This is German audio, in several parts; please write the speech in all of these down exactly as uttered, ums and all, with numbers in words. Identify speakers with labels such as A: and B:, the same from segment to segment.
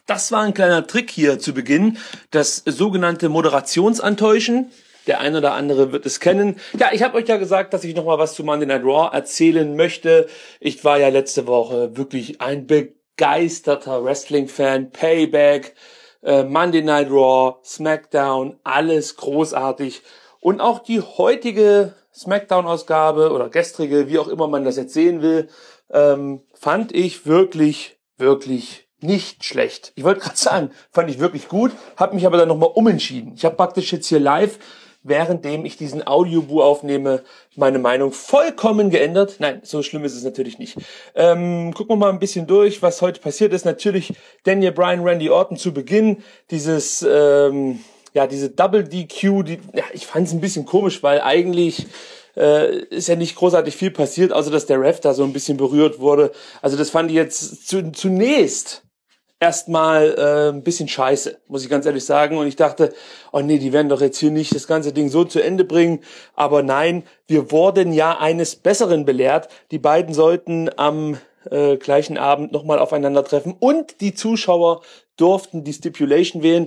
A: Das war ein kleiner Trick hier zu Beginn, das sogenannte Moderationsantäuschen. Der ein oder andere wird es kennen. Ja, ich habe euch ja gesagt, dass ich noch mal was zu Monday Night Raw erzählen möchte. Ich war ja letzte Woche wirklich ein begeisterter Wrestling-Fan. Payback, äh, Monday Night Raw, SmackDown, alles großartig. Und auch die heutige SmackDown-Ausgabe oder gestrige, wie auch immer man das jetzt sehen will, ähm, fand ich wirklich, wirklich nicht schlecht. Ich wollte gerade sagen, fand ich wirklich gut, habe mich aber dann nochmal umentschieden. Ich habe praktisch jetzt hier live, währenddem ich diesen Audiobu aufnehme, meine Meinung vollkommen geändert. Nein, so schlimm ist es natürlich nicht. Ähm, gucken wir mal ein bisschen durch, was heute passiert ist. Natürlich Daniel Bryan, Randy Orton zu Beginn. Dieses, ähm, ja, diese Double D Q, die, ja, ich fand es ein bisschen komisch, weil eigentlich äh, ist ja nicht großartig viel passiert, außer dass der Ref da so ein bisschen berührt wurde. Also das fand ich jetzt zu, zunächst erstmal äh, ein bisschen scheiße, muss ich ganz ehrlich sagen. Und ich dachte, oh nee, die werden doch jetzt hier nicht das ganze Ding so zu Ende bringen. Aber nein, wir wurden ja eines Besseren belehrt. Die beiden sollten am äh, gleichen Abend nochmal aufeinandertreffen und die Zuschauer durften die Stipulation wählen.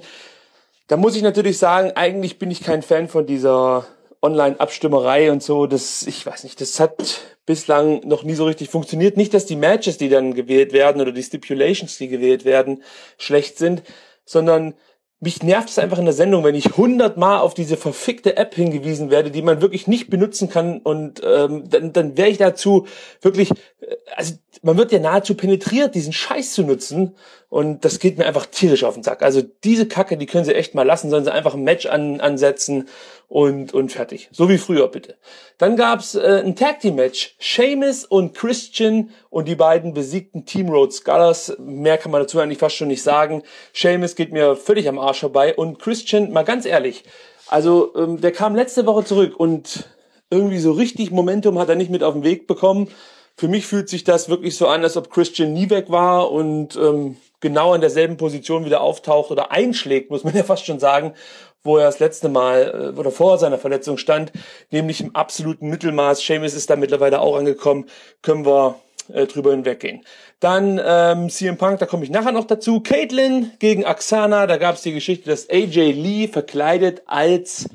A: Da muss ich natürlich sagen, eigentlich bin ich kein Fan von dieser Online-Abstimmerei und so. Das, ich weiß nicht, das hat bislang noch nie so richtig funktioniert. Nicht, dass die Matches, die dann gewählt werden oder die Stipulations, die gewählt werden, schlecht sind, sondern mich nervt es einfach in der Sendung, wenn ich hundertmal auf diese verfickte App hingewiesen werde, die man wirklich nicht benutzen kann, und ähm, dann, dann wäre ich dazu wirklich, äh, also man wird ja nahezu penetriert, diesen Scheiß zu nutzen, und das geht mir einfach tierisch auf den Sack. Also diese Kacke, die können sie echt mal lassen, sollen sie einfach ein Match an, ansetzen und und fertig. So wie früher, bitte. Dann gab's äh, ein Tag Team Match. Sheamus und Christian, und die beiden besiegten Team Road Scholars. Mehr kann man dazu eigentlich fast schon nicht sagen. Sheamus geht mir völlig am Arsch vorbei, und Christian, mal ganz ehrlich, also ähm, der kam letzte Woche zurück und irgendwie so richtig Momentum hat er nicht mit auf den Weg bekommen. Für mich fühlt sich das wirklich so an, als ob Christian nie weg war und ähm, genau in derselben Position wieder auftaucht oder einschlägt, muss man ja fast schon sagen, wo er das letzte Mal äh, oder vor seiner Verletzung stand, nämlich im absoluten Mittelmaß. Sheamus ist da mittlerweile auch angekommen, können wir äh, drüber hinweggehen. Dann ähm, C M Punk, da komme ich nachher noch dazu. Caitlyn gegen Aksana, da gab es die Geschichte, dass A J Lee verkleidet als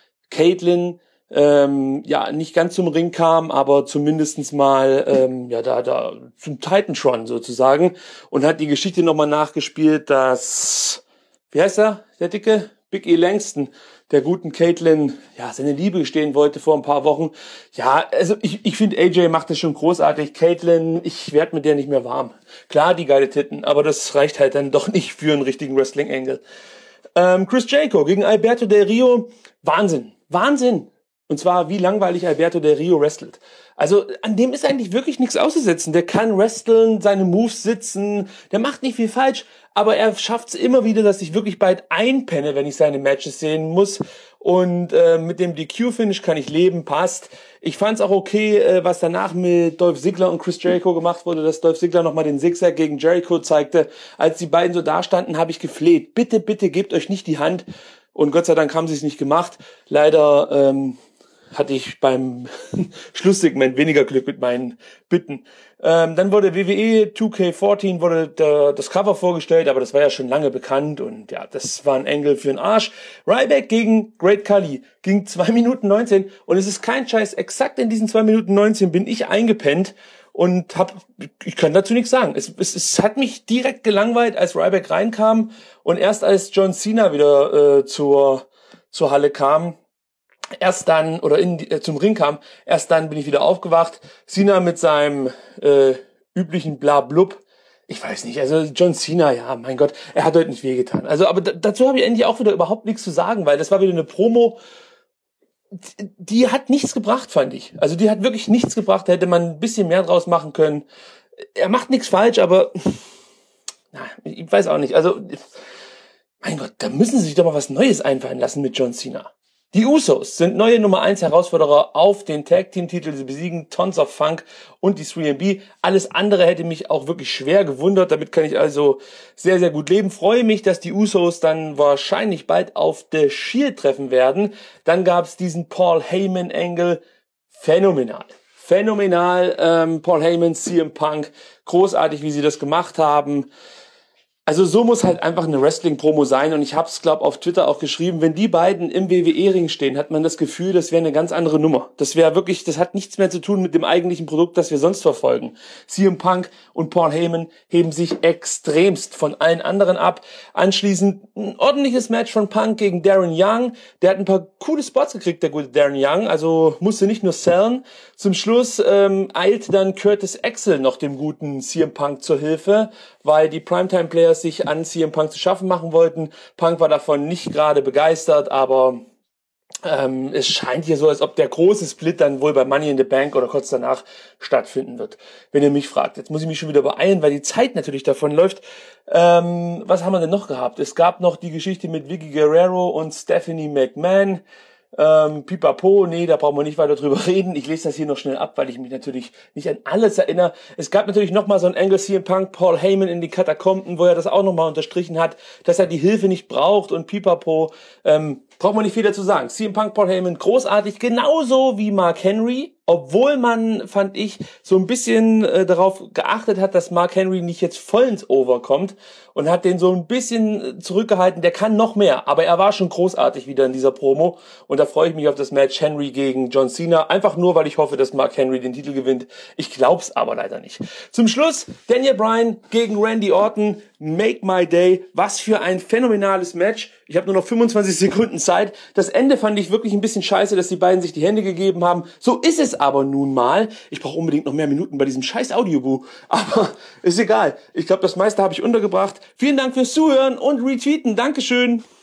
A: Caitlyn ähm, ja nicht ganz zum Ring kam, aber zumindestens mal ähm, ja da da zum Titantron sozusagen, und hat die Geschichte nochmal nachgespielt, dass, wie heißt er, der dicke Big E Langston, der guten Caitlyn, ja, seine Liebe gestehen wollte vor ein paar Wochen. Ja, also ich ich finde, A J macht das schon großartig. Caitlyn, ich werd mit der nicht mehr warm. Klar, die geile Titten, aber das reicht halt dann doch nicht für einen richtigen Wrestling-Angle. Ähm, Chris Jericho gegen Alberto Del Rio, Wahnsinn, Wahnsinn. Und zwar, wie langweilig Alberto Del Rio wrestelt. Also an dem ist eigentlich wirklich nichts auszusetzen. Der kann wresteln, seine Moves sitzen, der macht nicht viel falsch, aber er schafft es immer wieder, dass ich wirklich bald einpenne, wenn ich seine Matches sehen muss. Und äh, mit dem D Q-Finish kann ich leben, passt. Ich fand es auch okay, äh, was danach mit Dolph Ziggler und Chris Jericho gemacht wurde, dass Dolph Ziggler nochmal den Zigzag gegen Jericho zeigte. Als die beiden so dastanden, habe ich gefleht. Bitte, bitte, gebt euch nicht die Hand. Und Gott sei Dank haben sie es nicht gemacht. Leider ähm, hatte ich beim Schlusssegment weniger Glück mit meinen Bitten. Ähm, dann wurde W W E zwei K vierzehn, wurde der, das Cover vorgestellt, aber das war ja schon lange bekannt, und ja, das war ein Engel für den Arsch. Ryback gegen Great Khali ging zwei Minuten neunzehn, und es ist kein Scheiß, exakt in diesen zwei Minuten neunzehn bin ich eingepennt und hab, ich kann dazu nichts sagen. Es, es, es hat mich direkt gelangweilt, als Ryback reinkam, und erst als John Cena wieder äh, zur, zur Halle kam, erst dann, oder in die, äh, zum Ring kam, erst dann bin ich wieder aufgewacht. Cena mit seinem äh, üblichen Blablub. Ich weiß nicht, also John Cena, ja, mein Gott, er hat heute nicht wehgetan. Also, aber d- dazu habe ich endlich auch wieder überhaupt nichts zu sagen, weil das war wieder eine Promo, die, die hat nichts gebracht, fand ich. Also die hat wirklich nichts gebracht, da hätte man ein bisschen mehr draus machen können. Er macht nichts falsch, aber na, ich weiß auch nicht. Also, mein Gott, da müssen sie sich doch mal was Neues einfallen lassen mit John Cena. Die Usos sind neue Nummer eins Herausforderer auf den Tag-Team-Titel. Sie besiegen Tons of Funk und die drei M B. Alles andere hätte mich auch wirklich schwer gewundert. Damit kann ich also sehr, sehr gut leben. Freue mich, dass die Usos dann wahrscheinlich bald auf The Shield treffen werden. Dann gab es diesen Paul Heyman-Angle. Phänomenal. Phänomenal. Ähm, Paul Heyman, C M Punk. Großartig, wie sie das gemacht haben. Also so muss halt einfach eine Wrestling-Promo sein und ich habe es, glaube auf Twitter auch geschrieben, wenn die beiden im W W E-Ring stehen, hat man das Gefühl, das wäre eine ganz andere Nummer. Das wäre wirklich, das hat nichts mehr zu tun mit dem eigentlichen Produkt, das wir sonst verfolgen. C M Punk und Paul Heyman heben sich extremst von allen anderen ab. Anschließend ein ordentliches Match von Punk gegen Darren Young. Der hat ein paar coole Spots gekriegt, der gute Darren Young, also musste nicht nur sellen. Zum Schluss ähm, eilt dann Curtis Axel noch dem guten C M Punk zur Hilfe, weil die Primetime-Players sich an C M Punk zu schaffen machen wollten. Punk war davon nicht gerade begeistert, aber ähm, es scheint hier so, als ob der große Split dann wohl bei Money in the Bank oder kurz danach stattfinden wird, wenn ihr mich fragt. Jetzt muss ich mich schon wieder beeilen, weil die Zeit natürlich davon läuft. Ähm, was haben wir denn noch gehabt? Es gab noch die Geschichte mit Vicky Guerrero und Stephanie McMahon. Ähm, Pipapo, nee, da brauchen wir nicht weiter drüber reden. Ich lese das hier noch schnell ab, weil ich mich natürlich nicht an alles erinnere. Es gab natürlich nochmal so ein Angle C M Punk, Paul Heyman in die Katakomben, wo er das auch nochmal unterstrichen hat, dass er die Hilfe nicht braucht und Pipapo, ähm, braucht man nicht viel dazu sagen. C M Punk, Paul Heyman, großartig, genauso wie Mark Henry, obwohl man, fand ich, so ein bisschen äh, darauf geachtet hat, dass Mark Henry nicht jetzt voll ins Over kommt und hat den so ein bisschen zurückgehalten. Der kann noch mehr, aber er war schon großartig wieder in dieser Promo und da freue ich mich auf das Match Henry gegen John Cena, einfach nur, weil ich hoffe, dass Mark Henry den Titel gewinnt. Ich glaub's aber leider nicht. Zum Schluss Daniel Bryan gegen Randy Orton, Make My Day. Was für ein phänomenales Match. Ich habe nur noch fünfundzwanzig Sekunden Zeit. Das Ende fand ich wirklich ein bisschen scheiße, dass die beiden sich die Hände gegeben haben. So ist es aber nun mal. Ich brauche unbedingt noch mehr Minuten bei diesem scheiß Audiobuch. Aber ist egal. Ich glaube, das meiste habe ich untergebracht. Vielen Dank fürs Zuhören und Retweeten. Dankeschön.